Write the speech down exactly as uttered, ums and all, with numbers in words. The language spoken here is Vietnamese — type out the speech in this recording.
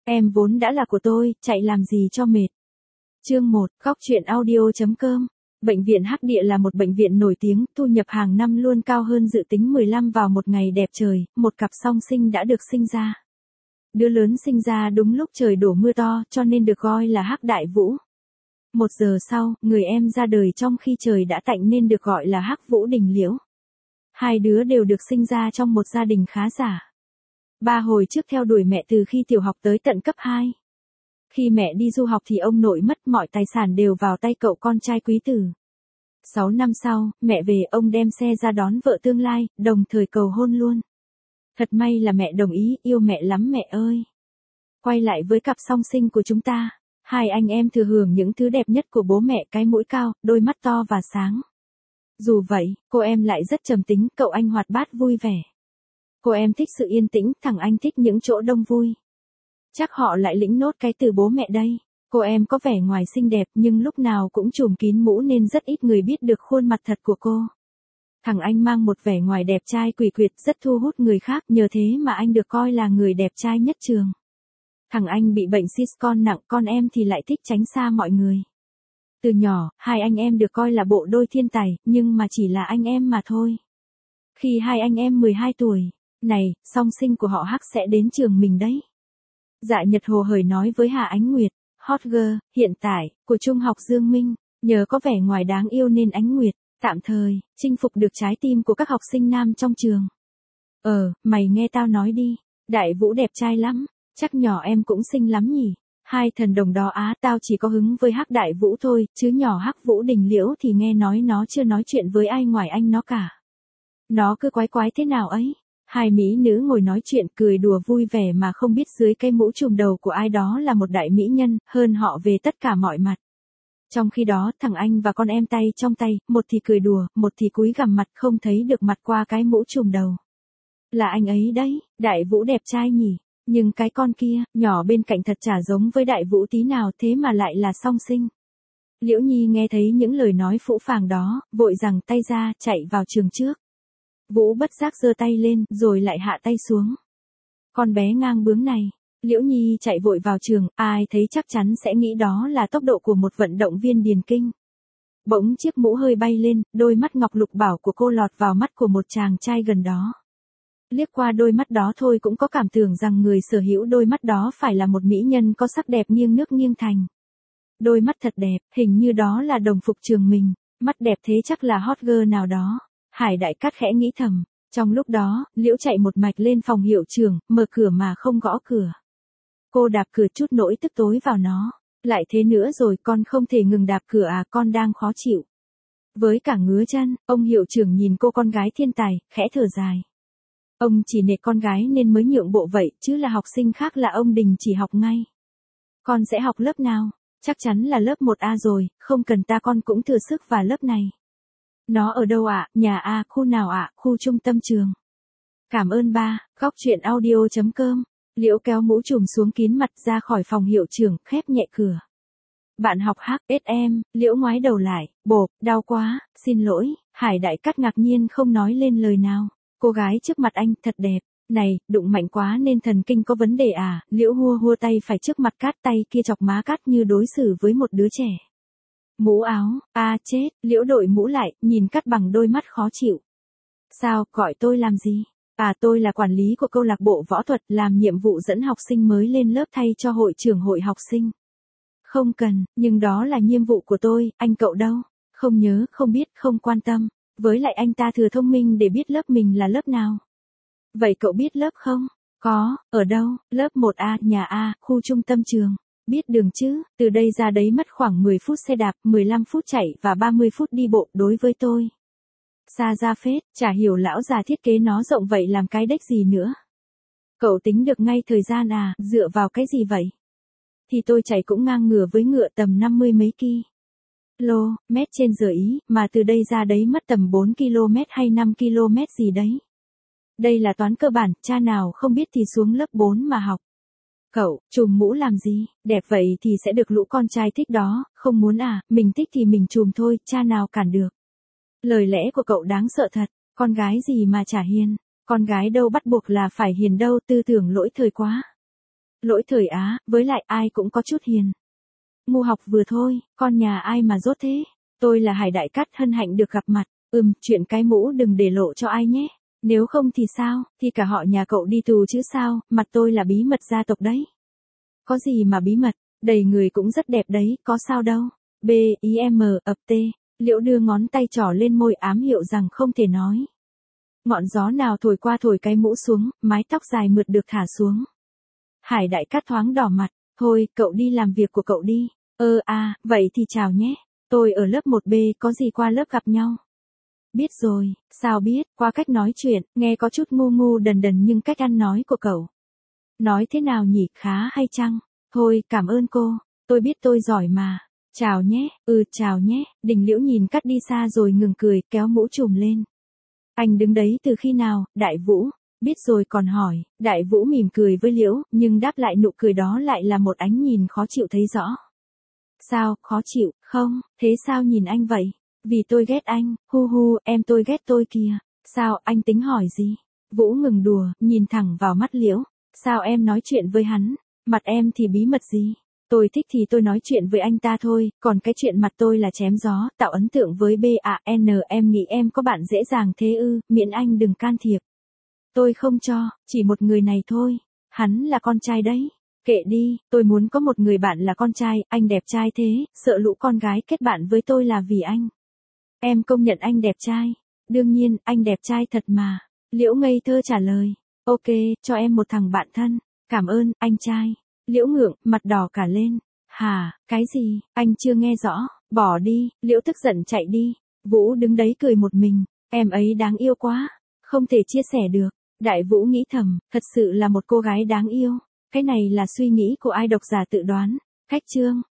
Em vốn đã là của tôi, chạy làm gì cho mệt. Chương một, góc truyện audio.com. Bệnh viện Hắc Địa là một bệnh viện nổi tiếng, thu nhập hàng năm luôn cao hơn dự tính mười lăm vào một ngày đẹp trời, một cặp song sinh đã được sinh ra. Đứa lớn sinh ra đúng lúc trời đổ mưa to, cho nên được gọi là Hắc Đại Vũ. Một giờ sau, người em ra đời trong khi trời đã tạnh nên được gọi là Hắc Vũ Đình Liễu. Hai đứa đều được sinh ra trong một gia đình khá giả. Ba hồi trước theo đuổi mẹ từ khi tiểu học tới tận cấp hai. Khi mẹ đi du học thì ông nội mất, mọi tài sản đều vào tay cậu con trai quý tử. Sáu năm sau, mẹ về, ông đem xe ra đón vợ tương lai, đồng thời cầu hôn luôn. Thật may là mẹ đồng ý, yêu mẹ lắm mẹ ơi. Quay lại với cặp song sinh của chúng ta. Hai anh em thừa hưởng những thứ đẹp nhất của bố mẹ, cái mũi cao, đôi mắt to và sáng. Dù vậy, cô em lại rất trầm tính, cậu anh hoạt bát vui vẻ. Cô em thích sự yên tĩnh, thằng anh thích những chỗ đông vui. Chắc họ lại lĩnh nốt cái từ bố mẹ đây. Cô em có vẻ ngoài xinh đẹp nhưng lúc nào cũng trùm kín mũ nên rất ít người biết được khuôn mặt thật của cô. Thằng anh mang một vẻ ngoài đẹp trai quỷ quyệt rất thu hút người khác, nhờ thế mà anh được coi là người đẹp trai nhất trường. Thằng anh bị bệnh sitcom nặng, con em thì lại thích tránh xa mọi người. Từ nhỏ, hai anh em được coi là bộ đôi thiên tài, nhưng mà chỉ là anh em mà thôi. Khi hai anh em mười hai tuổi, này, song sinh của họ Hắc sẽ đến trường mình đấy. Dạ Nhật hồ hởi nói với Hà Ánh Nguyệt, hot girl, hiện tại, của Trung học Dương Minh, nhờ có vẻ ngoài đáng yêu nên Ánh Nguyệt, tạm thời, chinh phục được trái tim của các học sinh nam trong trường. Ờ, mày nghe tao nói đi, Đại Vũ đẹp trai lắm, chắc nhỏ em cũng xinh lắm nhỉ. Hai thần đồng đó á, tao chỉ có hứng với Hắc Đại Vũ thôi, chứ nhỏ Hắc Vũ Đình Liễu thì nghe nói nó chưa nói chuyện với ai ngoài anh nó cả. Nó cứ quái quái thế nào ấy. Hai mỹ nữ ngồi nói chuyện cười đùa vui vẻ mà không biết dưới cái mũ trùm đầu của ai đó là một đại mỹ nhân, hơn họ về tất cả mọi mặt. Trong khi đó, thằng anh và con em tay trong tay, một thì cười đùa, một thì cúi gằm mặt không thấy được mặt qua cái mũ trùm đầu. Là anh ấy đấy, Đại Vũ đẹp trai nhỉ, nhưng cái con kia, nhỏ bên cạnh thật chả giống với Đại Vũ tí nào, thế mà lại là song sinh. Liễu Nhi nghe thấy những lời nói phũ phàng đó, vội giằng tay ra, chạy vào trường trước. Vũ bất giác giơ tay lên, rồi lại hạ tay xuống. Con bé ngang bướng này. Liễu Nhi chạy vội vào trường, ai thấy chắc chắn sẽ nghĩ đó là tốc độ của một vận động viên điền kinh. Bỗng chiếc mũ hơi bay lên, đôi mắt ngọc lục bảo của cô lọt vào mắt của một chàng trai gần đó. Liếc qua đôi mắt đó thôi cũng có cảm tưởng rằng người sở hữu đôi mắt đó phải là một mỹ nhân có sắc đẹp nghiêng nước nghiêng thành. Đôi mắt thật đẹp, hình như đó là đồng phục trường mình, mắt đẹp thế chắc là hot girl nào đó. Hải Đại Cát khẽ nghĩ thầm. Trong lúc đó, Liễu chạy một mạch lên phòng hiệu trưởng, mở cửa mà không gõ cửa. Cô đạp cửa chút nỗi tức tối vào nó. Lại thế nữa rồi, con không thể ngừng đạp cửa à, con đang khó chịu. Với cả ngứa chân, ông hiệu trưởng nhìn cô con gái thiên tài, khẽ thở dài. Ông chỉ nể con gái nên mới nhượng bộ vậy, chứ là học sinh khác là ông đình chỉ học ngay. Con sẽ học lớp nào? Chắc chắn là lớp một A rồi, không cần ta con cũng thừa sức vào lớp này. Nó ở đâu ạ? À? Nhà A, khu nào ạ? À? Khu trung tâm trường. Cảm ơn ba, góc truyện audio.com. Liễu kéo mũ trùm xuống kín mặt ra khỏi phòng hiệu trưởng, khép nhẹ cửa. Bạn học hát ét em, Liễu ngoái đầu lại, bộp, đau quá, xin lỗi. Hải Đại Cát ngạc nhiên không nói lên lời nào. Cô gái trước mặt anh, thật đẹp. Này, đụng mạnh quá nên thần kinh có vấn đề à? Liễu hua hua tay phải trước mặt Cát, tay kia chọc má Cát như đối xử với một đứa trẻ. Mũ áo, a à, chết, Liễu đội mũ lại, nhìn Cát bằng đôi mắt khó chịu. Sao, gọi tôi làm gì? À, tôi là quản lý của câu lạc bộ võ thuật, làm nhiệm vụ dẫn học sinh mới lên lớp thay cho hội trưởng hội học sinh. Không cần, nhưng đó là nhiệm vụ của tôi, anh cậu đâu? Không nhớ, không biết, không quan tâm. Với lại anh ta thừa thông minh để biết lớp mình là lớp nào. Vậy cậu biết lớp không? Có, ở đâu? Lớp một A, nhà A, khu trung tâm trường. Biết đường chứ, từ đây ra đấy mất khoảng mười phút xe đạp, mười lăm phút chạy và ba mươi phút đi bộ đối với tôi. Xa ra phết, chả hiểu lão già thiết kế nó rộng vậy làm cái đếch gì nữa. Cậu tính được ngay thời gian à, dựa vào cái gì vậy? Thì tôi chạy cũng ngang ngửa với ngựa tầm năm mươi mấy ki lô mét trên giờ ý, mà từ đây ra đấy mất tầm bốn ki lô mét hay năm ki lô mét gì đấy. Đây là toán cơ bản, cha nào không biết thì xuống lớp bốn mà học. Cậu, trùm mũ làm gì, đẹp vậy thì sẽ được lũ con trai thích đó, không muốn à, mình thích thì mình trùm thôi, cha nào cản được. Lời lẽ của cậu đáng sợ thật, con gái gì mà chả hiền, con gái đâu bắt buộc là phải hiền đâu, tư tưởng lỗi thời quá. Lỗi thời Á, với lại ai cũng có chút hiền. Ngu học vừa thôi, con nhà ai mà dốt thế. Tôi là Hải Đại Cát, hân hạnh được gặp mặt. Ừm, chuyện cái mũ đừng để lộ cho ai nhé. Nếu không thì sao, thì cả họ nhà cậu đi tù chứ sao, mặt tôi là bí mật gia tộc đấy. Có gì mà bí mật, đầy người cũng rất đẹp đấy, có sao đâu. B, I M, ập T. Liễu đưa ngón tay trỏ lên môi ám hiệu rằng không thể nói. Ngọn gió nào thổi qua thổi cái mũ xuống, mái tóc dài mượt được thả xuống. Hải Đại Cát thoáng đỏ mặt, thôi, cậu đi làm việc của cậu đi. Ơ à, vậy thì chào nhé. Tôi ở lớp một B, có gì qua lớp gặp nhau. Biết rồi, sao biết, qua cách nói chuyện, nghe có chút ngu ngu đần đần nhưng cách ăn nói của cậu. Nói thế nào nhỉ, khá hay chăng? Thôi, cảm ơn cô, tôi biết tôi giỏi mà. Chào nhé, ừ, chào nhé. Đình Liễu nhìn Cát đi xa rồi ngừng cười, kéo mũ trùm lên. Anh đứng đấy từ khi nào, Đại Vũ? Biết rồi còn hỏi, Đại Vũ mỉm cười với Liễu, nhưng đáp lại nụ cười đó lại là một ánh nhìn khó chịu thấy rõ. Sao, khó chịu, không, thế sao nhìn anh vậy? Vì tôi ghét anh, hu hu, em tôi ghét tôi kìa. Sao, anh tính hỏi gì? Vũ ngừng đùa, nhìn thẳng vào mắt Liễu. Sao em nói chuyện với hắn? Mặt em thì bí mật gì? Tôi thích thì tôi nói chuyện với anh ta thôi, còn cái chuyện mặt tôi là chém gió, tạo ấn tượng với B A N. Em nghĩ em có bạn dễ dàng thế ư, miễn anh đừng can thiệp. Tôi không cho, chỉ một người này thôi. Hắn là con trai đấy. Kệ đi, tôi muốn có một người bạn là con trai, anh đẹp trai thế, sợ lũ con gái kết bạn với tôi là vì anh. Em công nhận anh đẹp trai. Đương nhiên, anh đẹp trai thật mà. Liễu ngây thơ trả lời. Ok, cho em một thằng bạn thân. Cảm ơn, anh trai. Liễu ngượng, mặt đỏ cả lên. Hả, cái gì, anh chưa nghe rõ. Bỏ đi, Liễu tức giận chạy đi. Vũ đứng đấy cười một mình. Em ấy đáng yêu quá. Không thể chia sẻ được. Đại Vũ nghĩ thầm, thật sự là một cô gái đáng yêu. Cái này là suy nghĩ của ai độc giả tự đoán. Khách chương.